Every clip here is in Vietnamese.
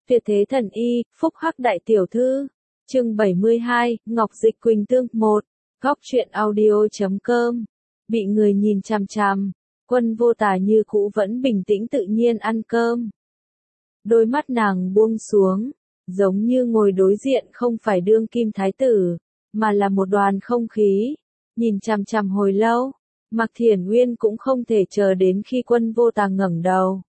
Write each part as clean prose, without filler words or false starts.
Tuyệt thế thần y, phúc hắc đại tiểu thư. Chương 72, Ngọc Dịch Quỳnh Tương 1. Góc truyện audio.com. Bị người nhìn chằm chằm, Quân Vô Tà như cũ vẫn bình tĩnh tự nhiên ăn cơm. Đôi mắt nàng buông xuống, giống như ngồi đối diện không phải đương kim thái tử, mà là một đoàn không khí. Nhìn chằm chằm hồi lâu, Mạc Thiển Uyên cũng không thể chờ đến khi Quân Vô Tà ngẩng đầu.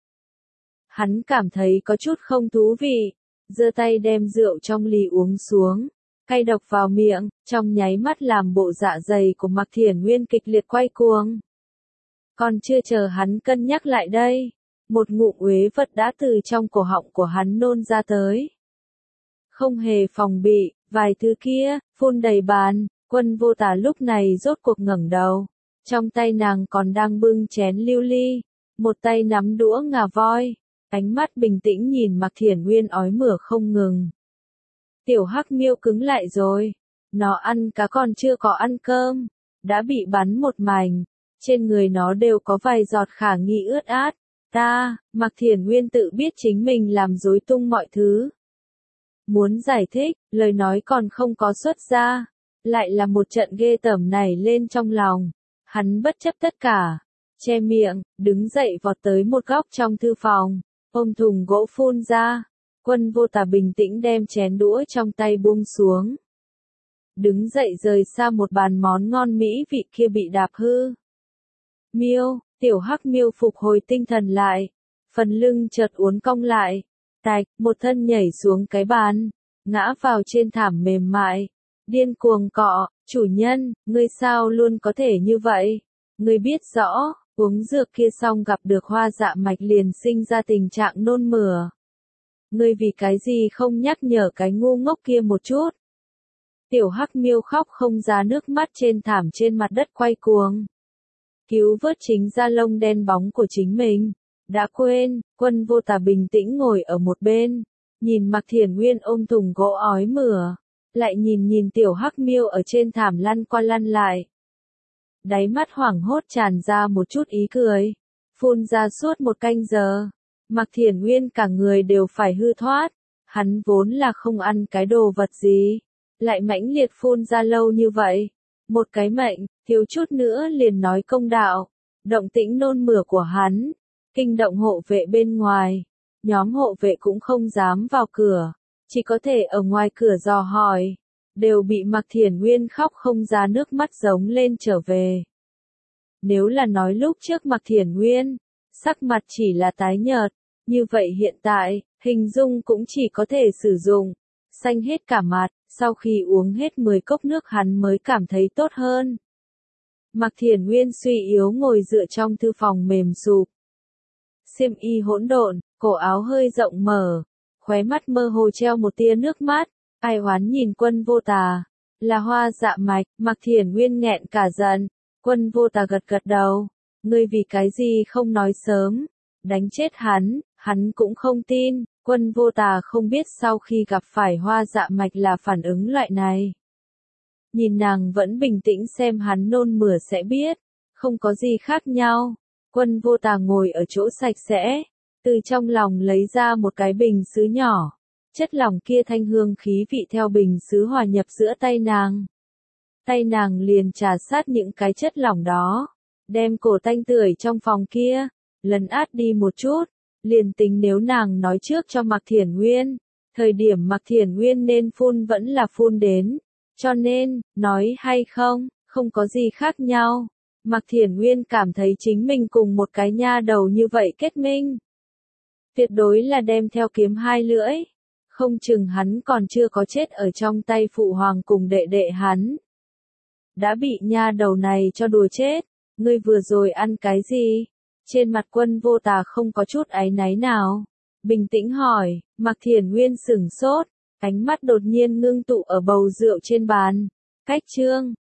Hắn cảm thấy có chút không thú vị, giơ tay đem rượu trong ly uống xuống, cay độc vào miệng, trong nháy mắt làm bộ dạ dày của Mạc Thiển Uyên kịch liệt quay cuồng. Còn chưa chờ hắn cân nhắc lại đây, một ngụm uế vật đã từ trong cổ họng của hắn nôn ra tới. Không hề phòng bị, vài thứ kia, phun đầy bàn, Quân Vô Tà lúc này rốt cuộc ngẩng đầu. Trong tay nàng còn đang bưng chén lưu ly, một tay nắm đũa ngà voi, ánh mắt bình tĩnh nhìn Mạc Thiển Uyên ói mửa không ngừng. Tiểu Hắc Miêu cứng lại rồi, nó ăn cá còn chưa có ăn cơm, đã bị bắn một mảnh, trên người nó đều có vài giọt khả nghi ướt át. Mạc Thiển Uyên tự biết chính mình làm rối tung mọi thứ. Muốn giải thích, lời nói còn không có xuất ra, lại là một trận ghê tởm nảy lên trong lòng. Hắn bất chấp tất cả, che miệng, đứng dậy vọt tới một góc trong thư phòng, ôm thùng gỗ phun ra. Quân Vô Tà bình tĩnh đem chén đũa trong tay buông xuống. Đứng dậy rời xa một bàn món ngon mỹ vị kia bị đạp hư. Miêu, Tiểu Hắc Miêu phục hồi tinh thần lại, phần lưng chợt uốn cong lại, tạch, một thân nhảy xuống cái bàn, ngã vào trên thảm mềm mại, điên cuồng cọ, chủ nhân, ngươi sao luôn có thể như vậy? Ngươi biết rõ, uống dược kia xong gặp được hoa dạ mạch liền sinh ra tình trạng nôn mửa. Ngươi vì cái gì không nhắc nhở cái ngu ngốc kia một chút? Tiểu Hắc Miêu khóc không ra nước mắt trên thảm trên mặt đất quay cuồng. Cứu vớt chính da lông đen bóng của chính mình. Đã quên, Quân Vô Tà bình tĩnh ngồi ở một bên, nhìn Mạc Thiển Uyên ôm thùng gỗ ói mửa, lại nhìn Tiểu Hắc Miêu ở trên thảm lăn qua lăn lại. Đáy mắt hoảng hốt tràn ra một chút ý cười, phun ra suốt một canh giờ. Mạc Thiển Uyên cả người đều phải hư thoát, hắn vốn là không ăn cái đồ vật gì, lại mãnh liệt phun ra lâu như vậy. Một cái mệnh, thiếu chút nữa liền nói công đạo. Động tĩnh nôn mửa của hắn, kinh động hộ vệ bên ngoài. Nhóm hộ vệ cũng không dám vào cửa, chỉ có thể ở ngoài cửa dò hỏi. Đều bị Mạc Thiển Uyên khóc không ra nước mắt giống lên trở về. Nếu là nói lúc trước Mạc Thiển Uyên, sắc mặt chỉ là tái nhợt, như vậy hiện tại, hình dung cũng chỉ có thể sử dụng xanh hết cả mặt. Sau khi uống hết 10 cốc nước hắn mới cảm thấy tốt hơn. Mạc Thiển Uyên suy yếu ngồi dựa trong thư phòng mềm sụp. Xiêm y hỗn độn, cổ áo hơi rộng mở, khóe mắt mơ hồ treo một tia nước mắt, ai oán nhìn Quân Vô Tà. Là hoa dạ mạch, Mạc Thiển Uyên nghẹn cả giận. Quân Vô Tà gật gật đầu. Ngươi vì cái gì không nói sớm, đánh chết hắn cũng không tin. Quân Vô Tà không biết sau khi gặp phải hoa dạ mạch là phản ứng loại này. Nhìn nàng vẫn bình tĩnh xem hắn nôn mửa sẽ biết, không có gì khác nhau. Quân Vô Tà ngồi ở chỗ sạch sẽ, từ trong lòng lấy ra một cái bình sứ nhỏ. Chất lỏng kia thanh hương khí vị theo bình sứ hòa nhập giữa tay nàng. Tay nàng liền trà sát những cái chất lỏng đó, đem cổ tanh tưởi trong phòng kia, lấn át đi một chút. Liền tính nếu nàng nói trước cho Mạc Thiển Uyên, thời điểm Mạc Thiển Uyên nên phun vẫn là phun đến, cho nên, nói hay không, không có gì khác nhau. Mạc Thiển Uyên cảm thấy chính mình cùng một cái nha đầu như vậy kết minh. Tuyệt đối là đem theo kiếm hai lưỡi, không chừng hắn còn chưa có chết ở trong tay phụ hoàng cùng đệ đệ hắn. Đã bị nha đầu này cho đùa chết, ngươi vừa rồi ăn cái gì? Trên mặt Quân Vô Tà không có chút áy náy nào. Bình tĩnh hỏi, Mạc Thiển Uyên sửng sốt, ánh mắt đột nhiên ngưng tụ ở bầu rượu trên bàn. Cách chương,